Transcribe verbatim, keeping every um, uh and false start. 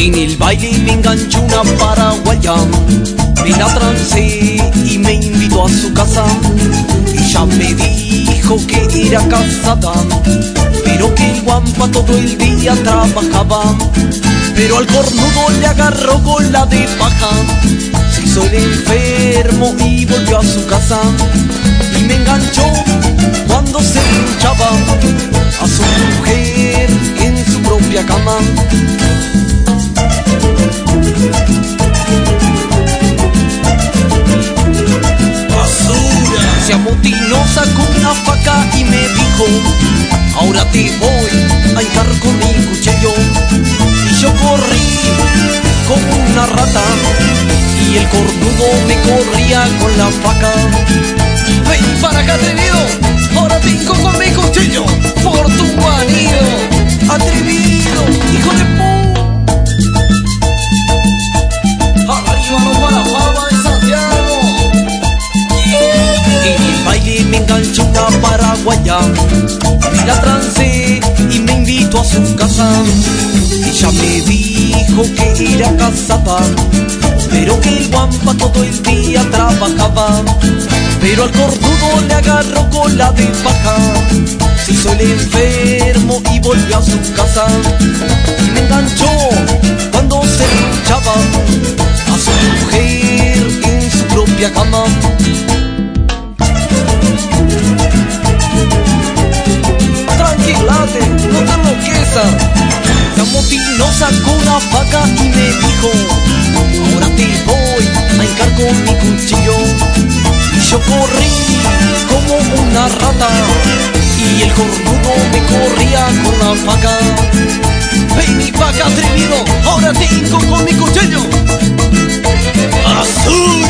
En el baile me enganchó una paraguaya, me la trancé y me invitó a su casa. Ella me dijo que era casada, pero que el guampa todo el día trabajaba. Pero al cornudo le agarró con la de paja, se hizo el enfermo y volvió a su casa. Y me enganchó cuando se hinchaba a su mujer en su propia cama. ¡Basura! Se amotinó, sacó una faca y me dijo: ahora te voy a hincar con mi cuchillo. Y yo corrí como una rata y el cornudo me corría con la faca. ¡Ven para acá, atrevido! ¡Ahora te hinco con mi cuchillo! ¡Por tu marido! ¡Atrevido, hijo de pu! ¡Arriba nos va la fama de Santiago! En el baile me enganchó una paraguaya, me la trancé y me invitó a su casa. Ella me dijo que era casada, pero que el guampa todo el día trabajaba. Pero al cornudo le agarró con la de paja, se hizo el enfermo y volvió a su casa. Y me enganchó cuando se hinchaba a su mujer en su propia cama. Tranquilate, no te enloquezas. Se amotinó, sacó una faca y me dijo: ahora te voy a hincar con mi cuchillo. Y yo corrí como una rata y el cornudo me corría con la faca. ¡Ven mi faca, atrevido! ¡Ahora te hinco con mi cuchillo! ¡Azul!